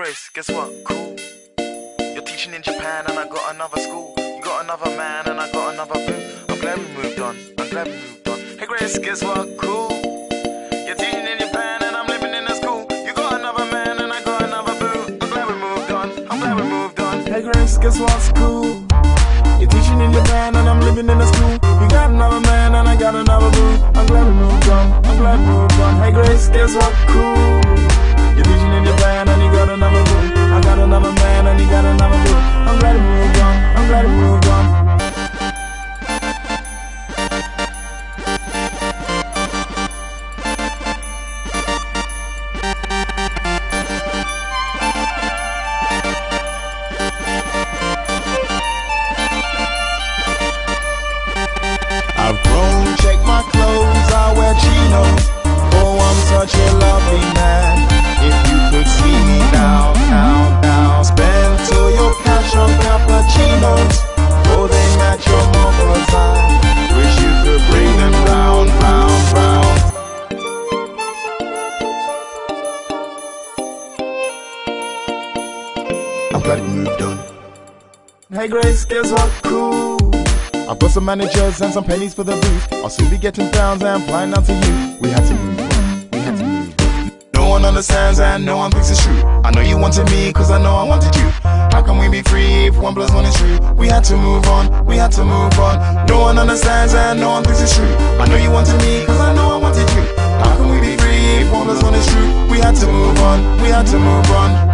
Grace, guess what? Cool. You're teaching in Japan and I got another school. You got another man and I got another boo. I'm glad we moved on. I'm glad we moved on. Hey Grace, guess what? Cool. You're teaching in Japan and I'm living in a school. You got another man and I got another boo. I'm glad we moved on. I'm glad we moved on. Hey Grace, guess what's cool? You're teaching in Japan and I'm living in a school. You got another man and I got another boo. I'm glad we moved on. I'm glad we moved on. Hey Grace, guess what? Cool. You're teaching in Japan and you got another boo. I got another man and he got another boo. I'm glad we moved on. I'm glad we moved on. I've grown, check my clothes, I wear chinos. Oh, I'm such a lovely man. If you could see me now, now, now. Spend all your cash on cappuccinos. Oh, they match your mother's eye. Wish you could bring them round, round, round. I'm glad we moved on. Hey Grace, guess what? Cool. I've got some managers and some pennies for the booth. I'll soon be getting pounds and flying down to you. We had to move on, we had to move on. No one understands and no one thinks it's true. I know you wanted me cause I know I wanted you. How can we be free if 1 + 1 is true? We had to move on, we had to move on. No one understands and no one thinks it's true. I know you wanted me cause I know I wanted you. How can we be free if 1 + 1 is true? We had to move on, we had to move on.